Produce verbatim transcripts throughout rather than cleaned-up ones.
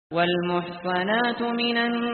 والمحصنات من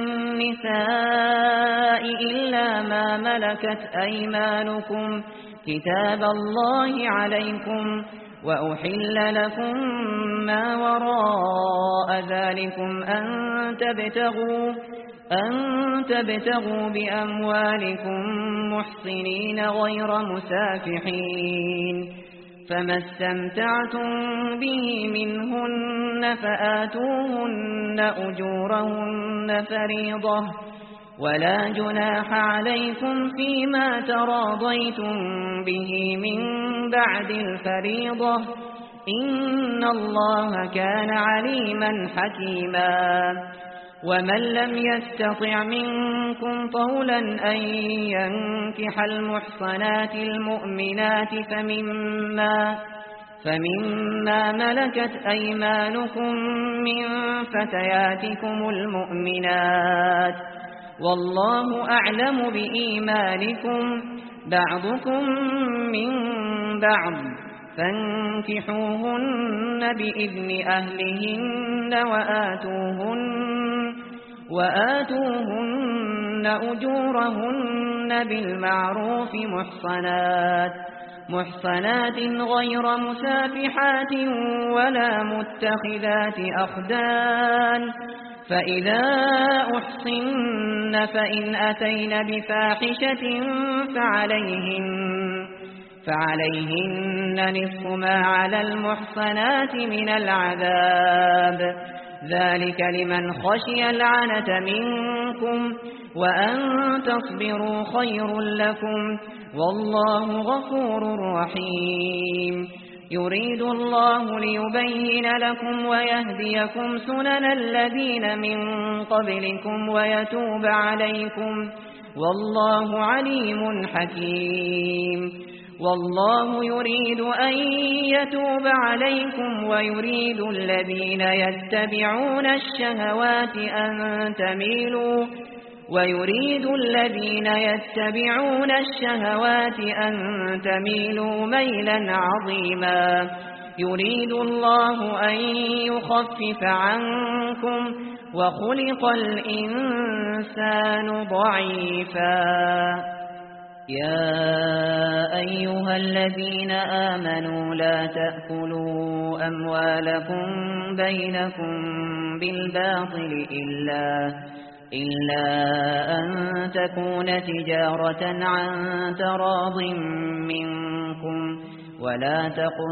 النساء إلا ما ملكت أيمانكم كتاب الله عليكم، وأحل لكم ما وراء ذلكم أن تبتغوا, أن تبتغوا بأموالكم محصنين غير مسافحين، فما استمتعتم به منهن فآتوهن أجورهن فريضة، ولا جناح عليكم فيما تراضيتم به من بعد الفريضة، إن الله كان عليما حكيما. ومن لم يستطع منكم طولا أن ينكح المحصنات المؤمنات فمما, فمما ملكت أيمانكم من فتياتكم المؤمنات، والله أعلم بإيمانكم، بعضكم من بعض، فانكحوهن بإذن أهلهن وآتوهن, وآتوهن أجورهن بالمعروف محصنات محصنات غير مسافحات ولا متخذات أخدان، فإذا أحصن فإن أتين بفاحشة فعليهن, فعليهن نصف ما على المحصنات من العذاب، ذلك لمن خشي العنة منكم، وأن تصبروا خير لكم، والله غفور رحيم. يريد الله ليبين لكم ويهديكم سنن الذين من قبلكم ويتوب عليكم، والله عليم حكيم. والله يريد أن يتوب عليكم ويريد الذين يتبعون الشهوات أن تميلوا ويريد الذين يتبعون الشهوات أن تميلوا ميلا عظيما. يريد الله أن يخفف عنكم وخلق الإنسان ضعيفا. يا أيها الذين آمنوا لا تأكلوا أموالكم بينكم بالباطل إلا إلا أن تكون تجارة عن تراض منكم، ولا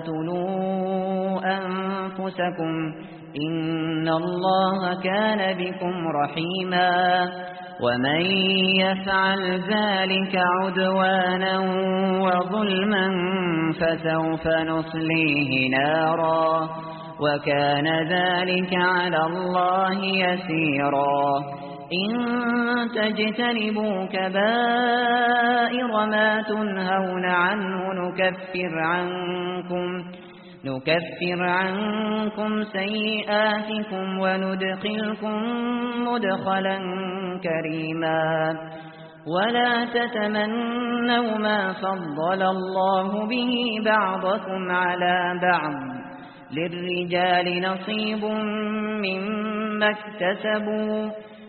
تقتلوا أنفسكم، إن الله كان بكم رحيما. ومن يفعل ذلك عدوانا وظلما فسوف نصليه نارا، وكان ذلك على الله يسيرا. إن تجتنبوا كبائر ما تنهون عنه نكفر عنكم نكفر عنكم سيئاتكم وندخلكم مدخلا كريما. ولا تتمنوا ما فضل الله به بعضكم على بعض، للرجال نصيب مما اكتسبوا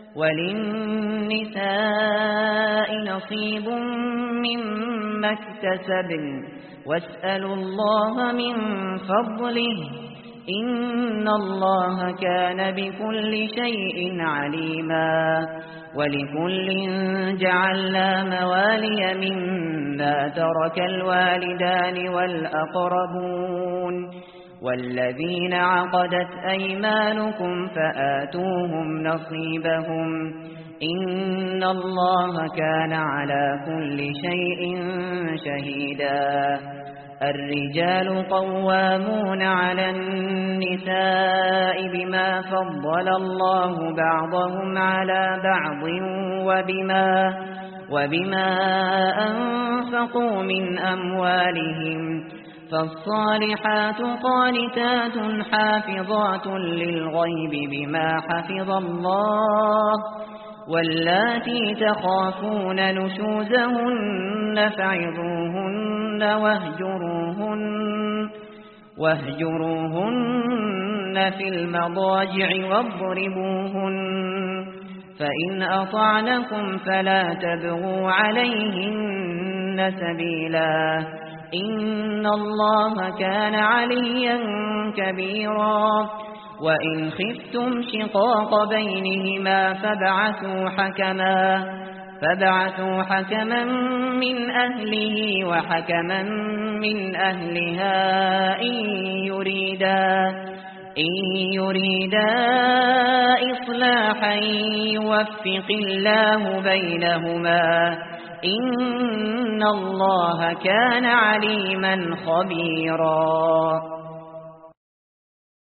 وللنساء نصيب مما اكتسبن، واسألوا الله من فضله، إن الله كان بكل شيء عليما. ولكل جعلنا موالي مما ترك الوالدان والأقربون والذين عقدت أيمانكم فآتوهم نصيبهم، إن الله كان على كل شيء شهيدا. الرجال قوامون على النساء بما فضل الله بعضهم على بعض وبما, وبما أنفقوا من أموالهم، فالصالحات قانتات حافظات للغيب بما حفظ الله، واللاتي تخافون نشوزهن فعظوهن واهجروهن, واهجروهن في المضاجع واضربوهن فإن أطعنكم فلا تبغوا عليهن سبيلا إن الله كان عليا كبيرا وإن خفتم شقاق بينهما فابعثوا حكما فابعثوا حكما من أهله وحكما من أهلها إن يريدا إن يريدا إصلاحا يوفق الله بينهما إن الله كان عليما خبيرا.